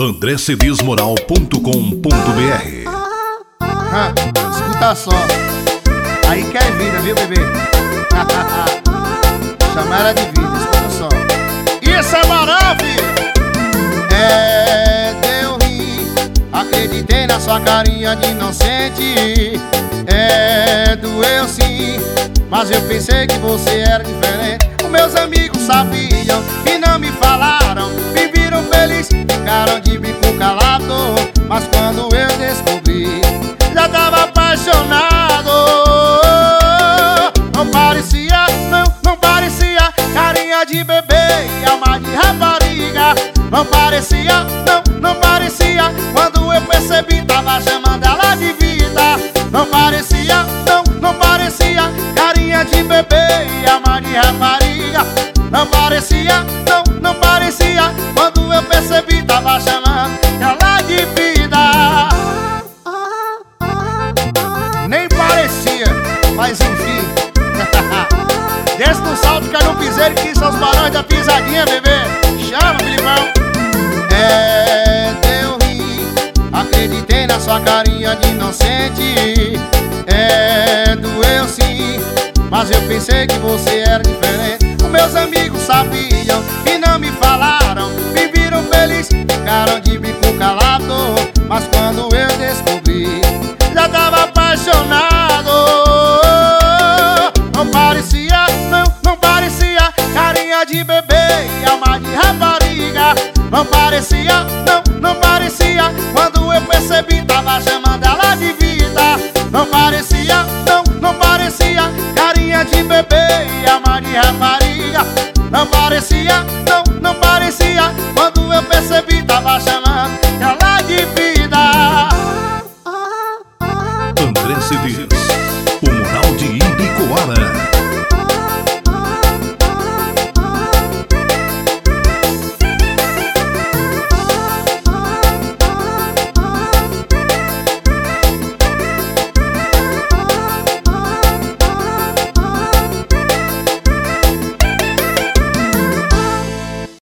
andrecedesmoral.com.br. Escuta só, aí quer vida, viu, bebê? Chama ela de vida, escuta só. Isso é moral, filho. Deu rir, acreditei na sua carinha de inocente. Doeu sim, mas eu pensei que você era diferente. Os meus amigos sabiam e não me falaram. Me viram feliz, ficaram de bico calado. Mas quando eu descobri, já tava apaixonado. Não parecia, não parecia carinha de bebê e alma de rapariga. Não parecia, não parecia. Quando eu percebi, tava chamando ela de vida. Não parecia, não parecia carinha de bebê e alma de rapariga. Não parecia, não parecia. Quando eu percebi, tava chamando ela de vida. Nem parecia, mas enfim. Desce no salto, cai no piseiro, que são os barões da pisadinha, bebê. Chama, Filipão. Deu rir, acreditei na sua carinha de inocente. Doeu sim, mas eu pensei que você era diferente. Os meus amigos sabiam e não me falaram. Me viram feliz, ficaram de bico calado. Mas quando eu descobri, já tava apaixonado. Não parecia, não parecia carinha de bebê e alma de rapariga. Não parecia, não parecia. Quando eu percebi, tava chamando ela de vida. Não parecia, não parecia carinha de bebê e alma de rapariga. Não parecia, não parecia. Quando eu percebi, tava chamando ela de vida. André Cedês